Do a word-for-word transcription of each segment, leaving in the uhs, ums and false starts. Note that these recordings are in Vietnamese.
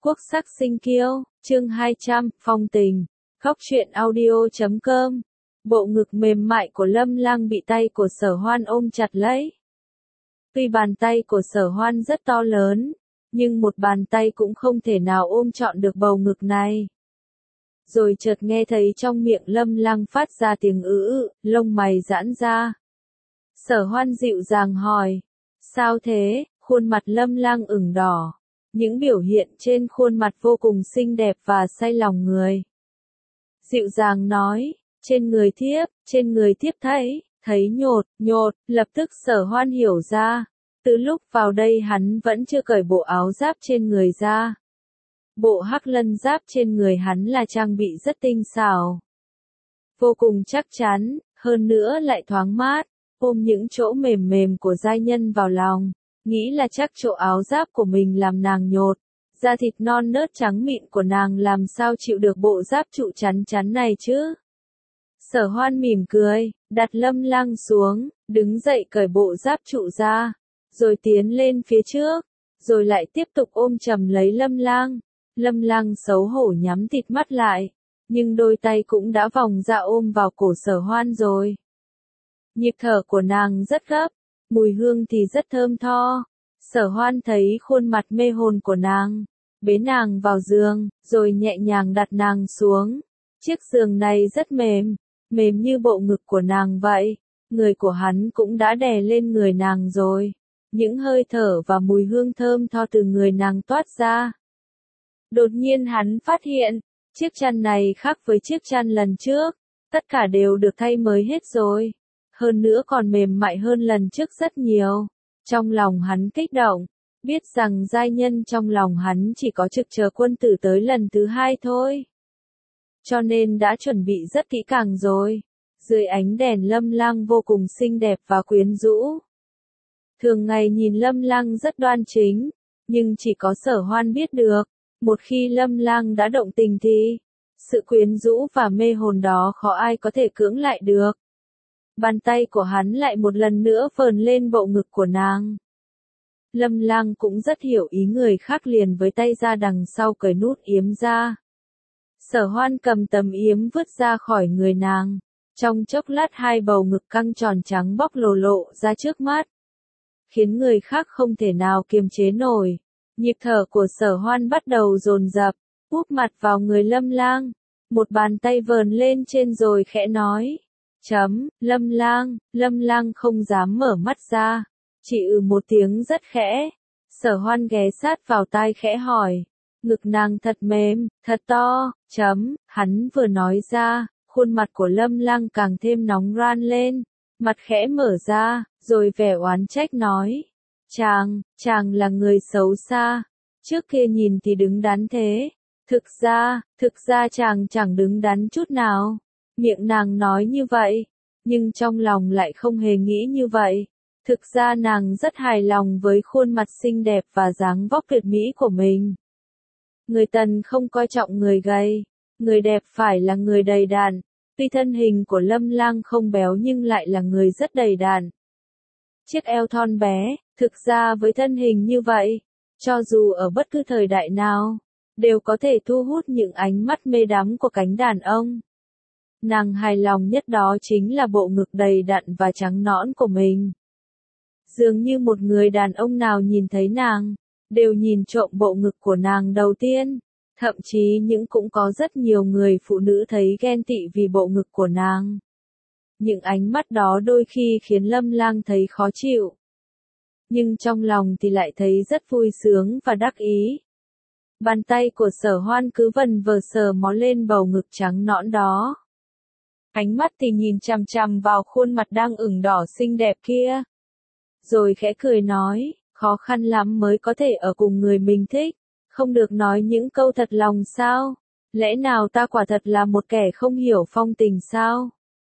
Quốc sắc sinh kiêu, chương hai trăm, phong tình. Khóc chuyện audio chấm com. Bộ ngực mềm mại của Lâm Lang bị tay của Sở Hoan ôm chặt lấy. Tuy bàn tay của Sở Hoan rất to lớn, nhưng một bàn tay cũng không thể nào ôm trọn được bầu ngực này. Rồi chợt nghe thấy trong miệng Lâm Lang phát ra tiếng ứ ự, lông mày giãn ra. Sở Hoan dịu dàng hỏi, sao thế? Khuôn mặt Lâm Lang ửng đỏ. Những biểu hiện trên khuôn mặt vô cùng xinh đẹp và say lòng người. Dịu dàng nói, trên người thiếp, trên người thiếp thấy, thấy nhột, nhột, lập tức Sở Hoan hiểu ra. Từ lúc vào đây hắn vẫn chưa cởi bộ áo giáp trên người ra. Bộ hắc lân giáp trên người hắn là trang bị rất tinh xảo. Vô cùng chắc chắn, hơn nữa lại thoáng mát, ôm những chỗ mềm mềm của giai nhân vào lòng. Nghĩ là chắc chỗ áo giáp của mình làm nàng nhột, da thịt non nớt trắng mịn của nàng làm sao chịu được bộ giáp trụ chắn chắn này chứ. Sở Hoan mỉm cười, đặt Lâm Lang xuống, đứng dậy cởi bộ giáp trụ ra, rồi tiến lên phía trước, rồi lại tiếp tục ôm chầm lấy Lâm Lang. Lâm Lang xấu hổ nhắm thịt mắt lại, nhưng đôi tay cũng đã vòng ra ôm vào cổ Sở Hoan rồi. Nhịp thở của nàng rất gấp. Mùi hương thì rất thơm tho. Sở Hoan thấy khuôn mặt mê hồn của nàng, bế nàng vào giường, rồi nhẹ nhàng đặt nàng xuống. Chiếc giường này rất mềm, mềm như bộ ngực của nàng vậy. Người của hắn cũng đã đè lên người nàng rồi. Những hơi thở và mùi hương thơm tho từ người nàng toát ra. Đột nhiên hắn phát hiện, chiếc chăn này khác với chiếc chăn lần trước. Tất cả đều được thay mới hết rồi. Hơn nữa còn mềm mại hơn lần trước rất nhiều. Trong lòng hắn kích động, biết rằng giai nhân trong lòng hắn chỉ có Trực Chờ Quân Tử tới lần thứ hai thôi. Cho nên đã chuẩn bị rất kỹ càng rồi. Dưới ánh đèn Lâm Lang vô cùng xinh đẹp và quyến rũ. Thường ngày nhìn Lâm Lang rất đoan chính, nhưng chỉ có Sở Hoan biết được, một khi Lâm Lang đã động tình thì, sự quyến rũ và mê hồn đó khó ai có thể cưỡng lại được. Bàn tay của hắn lại một lần nữa phờn lên bộ ngực của nàng. Lâm Lang cũng rất hiểu ý người khác, liền với tay ra đằng sau cởi nút yếm ra. Sở Hoan cầm tấm yếm vứt ra khỏi người nàng. Trong chốc lát hai bầu ngực căng tròn trắng bóc lồ lộ ra trước mắt. Khiến người khác không thể nào kiềm chế nổi. Nhịp thở của Sở Hoan bắt đầu dồn dập, úp mặt vào người Lâm Lang. Một bàn tay vờn lên trên rồi khẽ nói. Chấm, Lâm Lang, Lâm Lang không dám mở mắt ra, chỉ ừ một tiếng rất khẽ. Sở Hoan ghé sát vào tai khẽ hỏi, ngực nàng thật mềm, thật to, chấm, hắn vừa nói ra, khuôn mặt của Lâm Lang càng thêm nóng ran lên, mặt khẽ mở ra, rồi vẻ oán trách nói, chàng, chàng là người xấu xa, trước kia nhìn thì đứng đắn thế, thực ra, thực ra chàng chẳng đứng đắn chút nào. Miệng nàng nói như vậy, nhưng trong lòng lại không hề nghĩ như vậy. Thực ra nàng rất hài lòng với khuôn mặt xinh đẹp và dáng vóc tuyệt mỹ của mình. Người Tần không coi trọng người gầy, người đẹp phải là người đầy đặn. Tuy thân hình của Lâm Lang không béo nhưng lại là người rất đầy đặn. Chiếc eo thon bé, thực ra với thân hình như vậy, cho dù ở bất cứ thời đại nào, đều có thể thu hút những ánh mắt mê đắm của cánh đàn ông. Nàng hài lòng nhất đó chính là bộ ngực đầy đặn và trắng nõn của mình. Dường như một người đàn ông nào nhìn thấy nàng, đều nhìn trộm bộ ngực của nàng đầu tiên. Thậm chí những cũng có rất nhiều người phụ nữ thấy ghen tị vì bộ ngực của nàng. Những ánh mắt đó đôi khi khiến Lâm Lang thấy khó chịu. Nhưng trong lòng thì lại thấy rất vui sướng và đắc ý. Bàn tay của Sở Hoan cứ vần vờ sờ mó lên bầu ngực trắng nõn đó. Ánh mắt thì nhìn chằm chằm vào khuôn mặt đang ửng đỏ xinh đẹp kia. Rồi khẽ cười nói, khó khăn lắm mới có thể ở cùng người mình thích, không được nói những câu thật lòng sao? Lẽ nào ta quả thật là một kẻ không hiểu phong tình sao?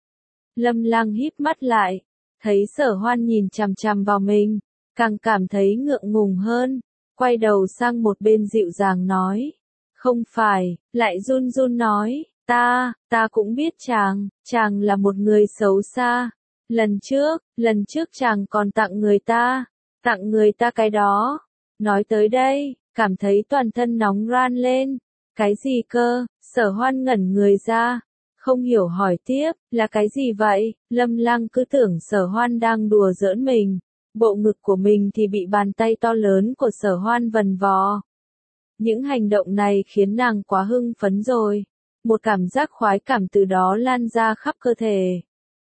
Lâm Lang híp mắt lại, thấy Sở Hoan nhìn chằm chằm vào mình, càng cảm thấy ngượng ngùng hơn, quay đầu sang một bên dịu dàng nói, không phải, lại run run nói. Ta, ta cũng biết chàng, chàng là một người xấu xa. Lần trước, lần trước chàng còn tặng người ta, tặng người ta cái đó. Nói tới đây, cảm thấy toàn thân nóng ran lên. Cái gì cơ? Sở Hoan ngẩn người ra, không hiểu hỏi tiếp, là cái gì vậy? Lâm Lang cứ tưởng Sở Hoan đang đùa giỡn mình, bộ ngực của mình thì bị bàn tay to lớn của Sở Hoan vần vò. Những hành động này khiến nàng quá hưng phấn rồi, một cảm giác khoái cảm từ đó lan ra khắp cơ thể.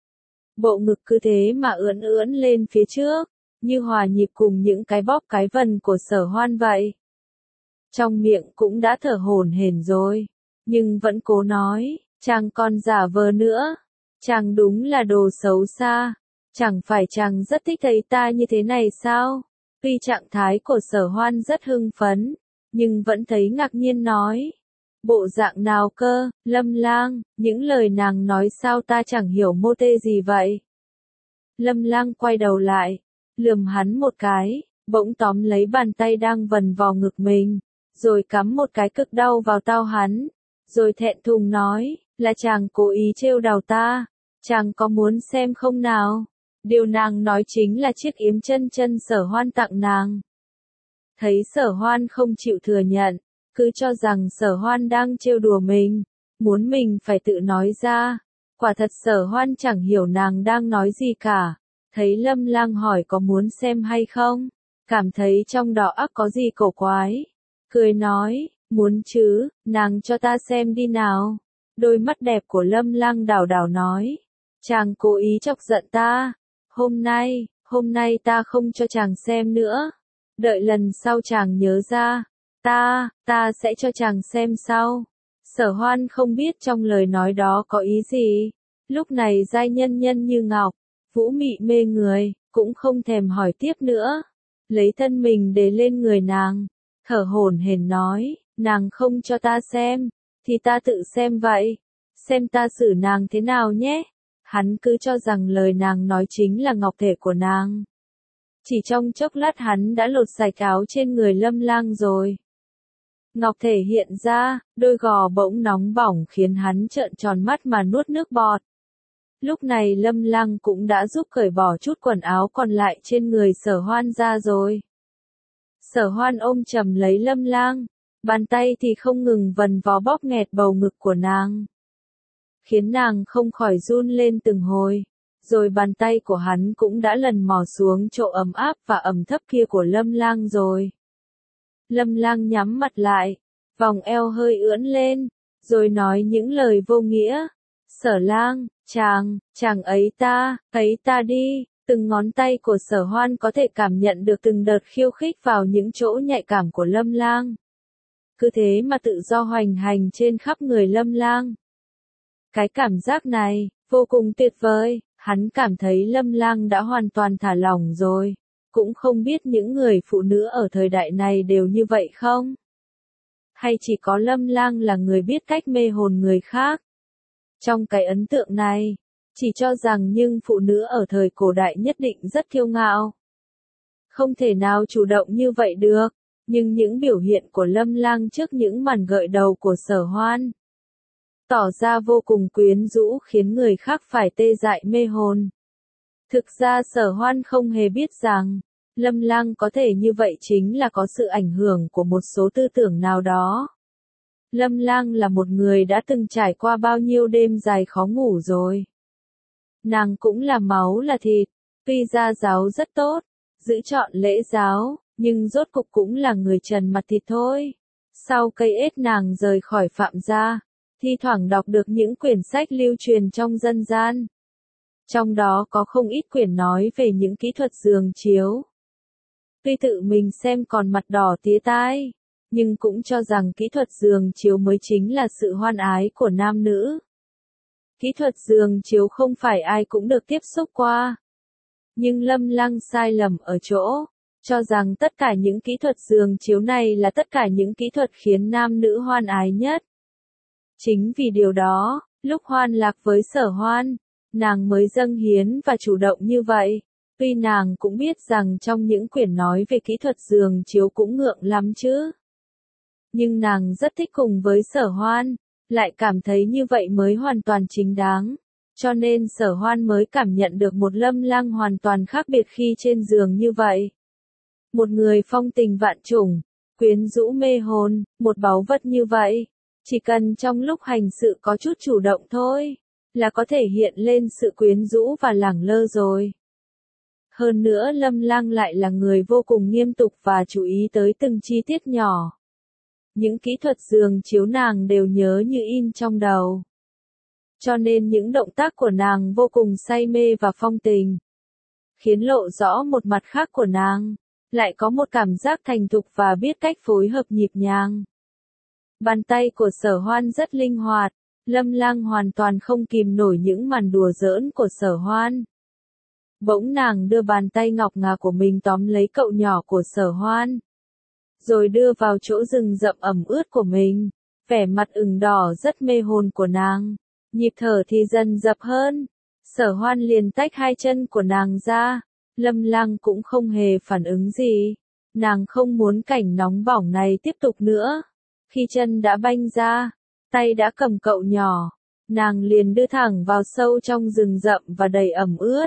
Bộ ngực cứ thế mà ưỡn ưỡn lên phía trước, như hòa nhịp cùng những cái bóp cái vần của Sở Hoan vậy. Trong miệng cũng đã thở hổn hển rồi, nhưng vẫn cố nói, chàng còn giả vờ nữa, chàng đúng là đồ xấu xa, chẳng phải chàng rất thích thấy ta như thế này sao? Tuy trạng thái của Sở Hoan rất hưng phấn, nhưng vẫn thấy ngạc nhiên nói, bộ dạng nào cơ, Lâm Lang, những lời nàng nói sao ta chẳng hiểu mô tê gì vậy? Lâm Lang quay đầu lại, lườm hắn một cái, bỗng tóm lấy bàn tay đang vần vò ngực mình, rồi cắm một cái cực đau vào tao hắn, rồi thẹn thùng nói, là chàng cố ý trêu đào ta, chàng có muốn xem không nào? Điều nàng nói chính là chiếc yếm chân chân Sở Hoan tặng nàng. Thấy Sở Hoan không chịu thừa nhận, cứ cho rằng Sở Hoan đang trêu đùa mình, muốn mình phải tự nói ra. Quả thật Sở Hoan chẳng hiểu nàng đang nói gì cả. Thấy Lâm Lang hỏi có muốn xem hay không, cảm thấy trong đó ắt có gì cổ quái. Cười nói, muốn chứ, nàng cho ta xem đi nào. Đôi mắt đẹp của Lâm Lang đảo đảo nói, chàng cố ý chọc giận ta. Hôm nay, hôm nay ta không cho chàng xem nữa. Đợi lần sau chàng nhớ ra, ta, ta sẽ cho chàng xem sau. Sở Hoan không biết trong lời nói đó có ý gì. Lúc này giai nhân nhân như ngọc, vũ mị mê người, cũng không thèm hỏi tiếp nữa. Lấy thân mình để lên người nàng, thở hổn hển nói, nàng không cho ta xem, thì ta tự xem vậy. Xem ta xử nàng thế nào nhé. Hắn cứ cho rằng lời nàng nói chính là ngọc thể của nàng. Chỉ trong chốc lát hắn đã lột sạch áo trên người Lâm Lang rồi. Ngọc thể hiện ra, đôi gò bỗng nóng bỏng khiến hắn trợn tròn mắt mà nuốt nước bọt. Lúc này Lâm Lang cũng đã giúp cởi bỏ chút quần áo còn lại trên người Sở Hoan ra rồi. Sở Hoan ôm chầm lấy Lâm Lang, bàn tay thì không ngừng vần vò bóp nghẹt bầu ngực của nàng, khiến nàng không khỏi run lên từng hồi. Rồi bàn tay của hắn cũng đã lần mò xuống chỗ ấm áp và ẩm thấp kia của Lâm Lang rồi. Lâm Lang nhắm mặt lại, vòng eo hơi ưỡn lên, rồi nói những lời vô nghĩa. Sở Lang, chàng, chàng ấy ta, ấy ta đi. Từng ngón tay của Sở Hoan có thể cảm nhận được từng đợt khiêu khích vào những chỗ nhạy cảm của Lâm Lang. Cứ thế mà tự do hoành hành trên khắp người Lâm Lang. Cái cảm giác này, vô cùng tuyệt vời, hắn cảm thấy Lâm Lang đã hoàn toàn thả lỏng rồi. Cũng không biết những người phụ nữ ở thời đại này đều như vậy không? Hay chỉ có Lâm Lang là người biết cách mê hồn người khác? Trong cái ấn tượng này, chỉ cho rằng nhưng phụ nữ ở thời cổ đại nhất định rất kiêu ngạo. Không thể nào chủ động như vậy được, nhưng những biểu hiện của Lâm Lang trước những màn gợi đầu của Sở Hoan tỏ ra vô cùng quyến rũ khiến người khác phải tê dại mê hồn. Thực ra Sở Hoan không hề biết rằng, Lâm Lang có thể như vậy chính là có sự ảnh hưởng của một số tư tưởng nào đó. Lâm Lang là một người đã từng trải qua bao nhiêu đêm dài khó ngủ rồi. Nàng cũng là máu là thịt, tuy gia giáo rất tốt, giữ trọn lễ giáo, nhưng rốt cục cũng là người trần mặt thịt thôi. Sau cây ết nàng rời khỏi Phạm gia, thi thoảng đọc được những quyển sách lưu truyền trong dân gian. Trong đó có không ít quyển nói về những kỹ thuật giường chiếu. Tuy tự mình xem còn mặt đỏ tía tai, nhưng cũng cho rằng kỹ thuật giường chiếu mới chính là sự hoan ái của nam nữ. Kỹ thuật giường chiếu không phải ai cũng được tiếp xúc qua. Nhưng Lâm Lang sai lầm ở chỗ, cho rằng tất cả những kỹ thuật giường chiếu này là tất cả những kỹ thuật khiến nam nữ hoan ái nhất. Chính vì điều đó, lúc Hoan lạc với Sở Hoan, nàng mới dâng hiến và chủ động như vậy. Tuy nàng cũng biết rằng trong những quyển nói về kỹ thuật giường chiếu cũng ngượng lắm chứ. Nhưng nàng rất thích cùng với Sở Hoan, lại cảm thấy như vậy mới hoàn toàn chính đáng. Cho nên Sở Hoan mới cảm nhận được một Lâm Lang hoàn toàn khác biệt khi trên giường như vậy. Một người phong tình vạn trùng, quyến rũ mê hồn, một báu vật như vậy. Chỉ cần trong lúc hành sự có chút chủ động thôi, là có thể hiện lên sự quyến rũ và lẳng lơ rồi. Hơn nữa Lâm Lang lại là người vô cùng nghiêm túc và chú ý tới từng chi tiết nhỏ. Những kỹ thuật giường chiếu nàng đều nhớ như in trong đầu. Cho nên những động tác của nàng vô cùng say mê và phong tình. Khiến lộ rõ một mặt khác của nàng, lại có một cảm giác thành thục và biết cách phối hợp nhịp nhàng. Bàn tay của Sở Hoan rất linh hoạt, Lâm Lang hoàn toàn không kìm nổi những màn đùa giỡn của Sở Hoan. Bỗng nàng đưa bàn tay ngọc ngà của mình tóm lấy cậu nhỏ của Sở Hoan, rồi đưa vào chỗ rừng rậm ẩm ướt của mình, vẻ mặt ửng đỏ rất mê hồn của nàng, nhịp thở thì dần dập hơn. Sở Hoan liền tách hai chân của nàng ra, Lâm Lang cũng không hề phản ứng gì, nàng không muốn cảnh nóng bỏng này tiếp tục nữa. Khi chân đã banh ra, tay đã cầm cậu nhỏ, nàng liền đưa thẳng vào sâu trong rừng rậm và đầy ẩm ướt.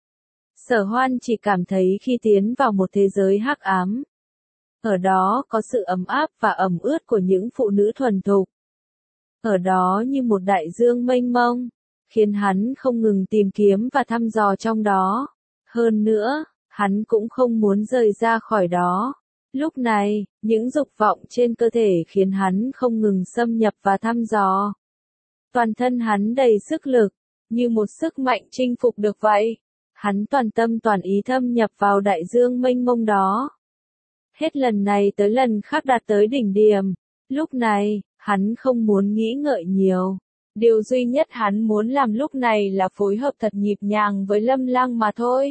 Sở Hoan chỉ cảm thấy khi tiến vào một thế giới hắc ám. Ở đó có sự ấm áp và ẩm ướt của những phụ nữ thuần thục. Ở đó như một đại dương mênh mông, khiến hắn không ngừng tìm kiếm và thăm dò trong đó. Hơn nữa, hắn cũng không muốn rời ra khỏi đó. Lúc này, những dục vọng trên cơ thể khiến hắn không ngừng xâm nhập và thăm dò. Toàn thân hắn đầy sức lực, như một sức mạnh chinh phục được vậy. Hắn toàn tâm toàn ý thâm nhập vào đại dương mênh mông đó. Hết lần này tới lần khác đạt tới đỉnh điểm. Lúc này, hắn không muốn nghĩ ngợi nhiều. Điều duy nhất hắn muốn làm lúc này là phối hợp thật nhịp nhàng với Lâm Lang mà thôi.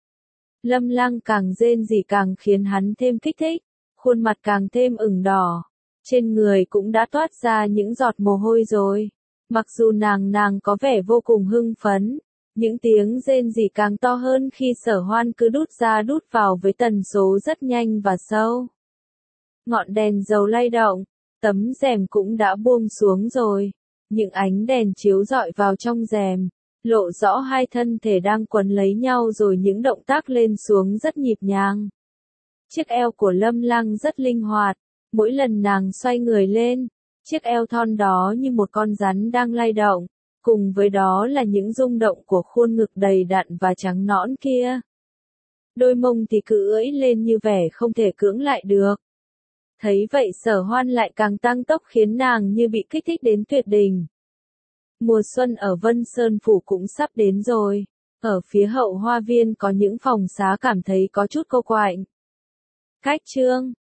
Lâm Lang càng rên rỉ càng khiến hắn thêm kích thích, khuôn mặt càng thêm ửng đỏ, trên người cũng đã toát ra những giọt mồ hôi rồi. Mặc dù nàng nàng có vẻ vô cùng hưng phấn, những tiếng rên rỉ càng to hơn khi Sở Hoan cứ đút ra đút vào với tần số rất nhanh và sâu. Ngọn đèn dầu lay động, tấm rèm cũng đã buông xuống rồi, những ánh đèn chiếu rọi vào trong rèm, lộ rõ hai thân thể đang quấn lấy nhau rồi những động tác lên xuống rất nhịp nhàng. Chiếc eo của Lâm Lang rất linh hoạt, mỗi lần nàng xoay người lên, chiếc eo thon đó như một con rắn đang lay động, cùng với đó là những rung động của khuôn ngực đầy đặn và trắng nõn kia. Đôi mông thì cứ ưỡi lên như vẻ không thể cưỡng lại được. Thấy vậy Sở Hoan lại càng tăng tốc khiến nàng như bị kích thích đến tuyệt đỉnh. Mùa xuân ở Vân Sơn Phủ cũng sắp đến rồi. Ở phía hậu hoa viên có những phòng xá cảm thấy có chút cô quạnh. Cách chương